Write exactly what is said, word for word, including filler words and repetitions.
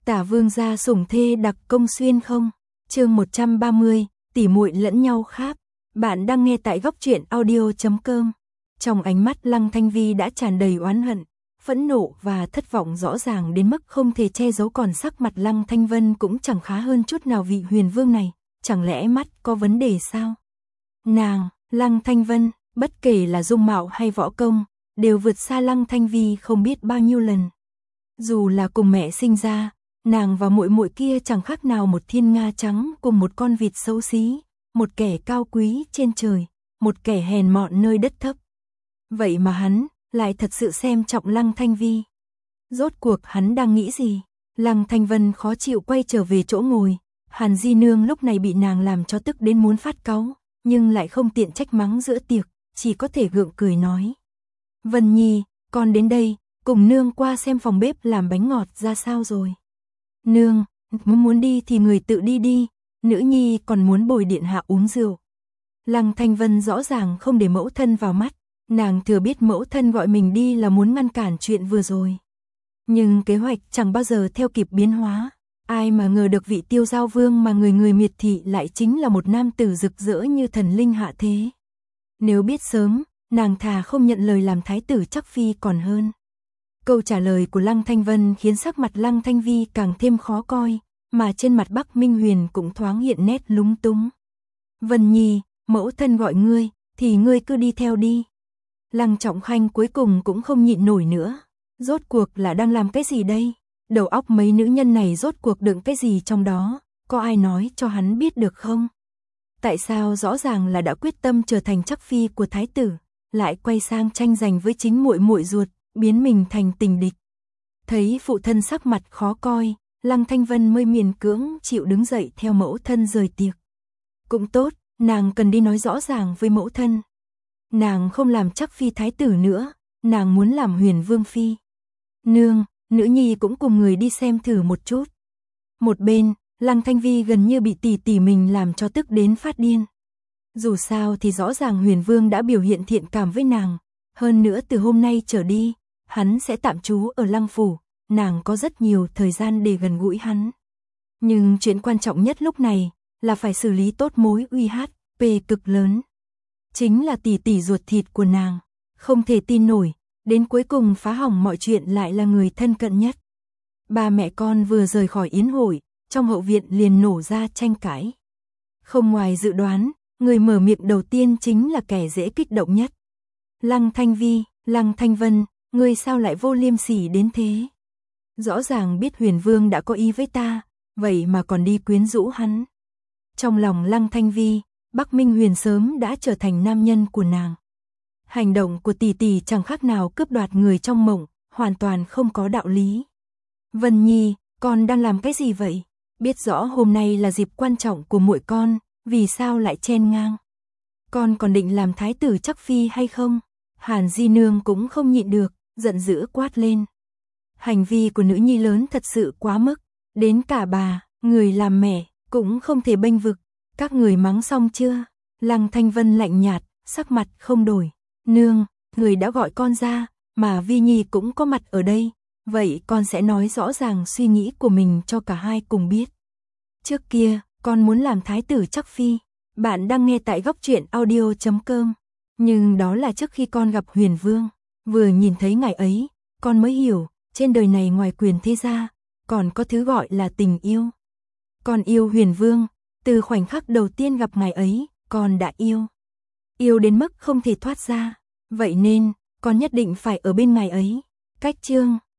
Tả vương gia sủng thê đặc công xuyên không? Chương một trăm ba mươi, tỉ muội lẫn nhau khác. Bạn đang nghe tại góc truyện audio chấm com. Trong ánh mắt Lăng Thanh Vi đã tràn đầy oán hận, phẫn nộ và thất vọng rõ ràng đến mức không thể che giấu, còn sắc mặt Lăng Thanh Vân cũng chẳng khá hơn chút nào. Vị huyền vương này, chẳng lẽ mắt có vấn đề sao? Nàng, Lăng Thanh Vân, bất kể là dung mạo hay võ công, đều vượt xa Lăng Thanh Vi không biết bao nhiêu lần. Dù là cùng mẹ sinh ra, nàng và muội muội kia chẳng khác nào một thiên nga trắng cùng một con vịt xấu xí, một kẻ cao quý trên trời, một kẻ hèn mọn nơi đất thấp. Vậy mà hắn lại thật sự xem trọng Lăng Thanh Vi. Rốt cuộc hắn đang nghĩ gì? Lăng Thanh Vân khó chịu quay trở về chỗ ngồi. Hàn Di Nương lúc này bị nàng làm cho tức đến muốn phát cáu, nhưng lại không tiện trách mắng giữa tiệc, chỉ có thể gượng cười nói: Vân Nhi, con đến đây, cùng nương qua xem phòng bếp làm bánh ngọt ra sao rồi. Nương, muốn đi thì người tự đi đi, nữ nhi còn muốn bồi điện hạ uống rượu. Lăng Thanh Vân rõ ràng không để mẫu thân vào mắt, nàng thừa biết mẫu thân gọi mình đi là muốn ngăn cản chuyện vừa rồi. Nhưng kế hoạch chẳng bao giờ theo kịp biến hóa, ai mà ngờ được vị Tiêu Giao Vương mà người người miệt thị lại chính là một nam tử rực rỡ như thần linh hạ thế. Nếu biết sớm, nàng thà không nhận lời làm thái tử chắc phi còn hơn. Câu trả lời của Lăng Thanh Vân khiến sắc mặt Lăng Thanh Vi càng thêm khó coi, mà trên mặt Bắc Minh Huyền cũng thoáng hiện nét lúng túng. Vân Nhi, mẫu thân gọi ngươi, thì ngươi cứ đi theo đi. Lăng Trọng Khanh cuối cùng cũng không nhịn nổi nữa. Rốt cuộc là đang làm cái gì đây? Đầu óc mấy nữ nhân này rốt cuộc đựng cái gì trong đó? Có ai nói cho hắn biết được không? Tại sao rõ ràng là đã quyết tâm trở thành chắc phi của thái tử, lại quay sang tranh giành với chính muội muội ruột, biến mình thành tình địch? Thấy phụ thân sắc mặt khó coi, Lăng Thanh Vân mới miễn cưỡng chịu đứng dậy theo mẫu thân rời tiệc. Cũng tốt, nàng cần đi nói rõ ràng với mẫu thân. Nàng không làm chắc phi thái tử nữa, nàng muốn làm huyền vương phi. Nương, nữ nhi cũng cùng người đi xem thử một chút. Một bên, Lăng Thanh Vi gần như bị tỷ tỷ mình làm cho tức đến phát điên. Dù sao thì rõ ràng huyền vương đã biểu hiện thiện cảm với nàng, hơn nữa từ hôm nay trở đi, hắn sẽ tạm trú ở Lăng phủ, nàng có rất nhiều thời gian để gần gũi hắn. Nhưng chuyện quan trọng nhất lúc này là phải xử lý tốt mối uy hát pê cực lớn. Chính là tỷ tỷ ruột thịt của nàng, không thể tin nổi, đến cuối cùng phá hỏng mọi chuyện lại là người thân cận nhất. Ba mẹ con vừa rời khỏi yến hội, trong hậu viện liền nổ ra tranh cãi. Không ngoài dự đoán, người mở miệng đầu tiên chính là kẻ dễ kích động nhất. Lăng Thanh Vi, Lăng Thanh Vân, ngươi sao lại vô liêm sỉ đến thế? Rõ ràng biết huyền vương đã có ý với ta, vậy mà còn đi quyến rũ hắn. Trong lòng Lăng Thanh Vi, Bắc Minh Huyền sớm đã trở thành nam nhân của nàng. Hành động của tỷ tỷ chẳng khác nào cướp đoạt người trong mộng, hoàn toàn không có đạo lý. Vân Nhi, con đang làm cái gì vậy? Biết rõ hôm nay là dịp quan trọng của muội con, vì sao lại chen ngang? Con còn định làm thái tử chắc phi hay không? Hàn Di Nương cũng không nhịn được, giận dữ quát lên. Hành vi của nữ nhi lớn thật sự quá mức, đến cả bà, người làm mẹ, cũng không thể bênh vực. Các người mắng xong chưa? Lăng Thanh Vân lạnh nhạt, sắc mặt không đổi. Nương, người đã gọi con ra, mà Vi Nhi cũng có mặt ở đây, vậy con sẽ nói rõ ràng suy nghĩ của mình cho cả hai cùng biết. Trước kia, con muốn làm thái tử chắc phi. Bạn đang nghe tại góc truyện audio chấm com. Nhưng đó là trước khi con gặp huyền vương. Vừa nhìn thấy ngài ấy, con mới hiểu, trên đời này ngoài quyền thế gia, còn có thứ gọi là tình yêu. Con yêu huyền vương, từ khoảnh khắc đầu tiên gặp ngài ấy, con đã yêu. Yêu đến mức không thể thoát ra, vậy nên, con nhất định phải ở bên ngài ấy. Cách chương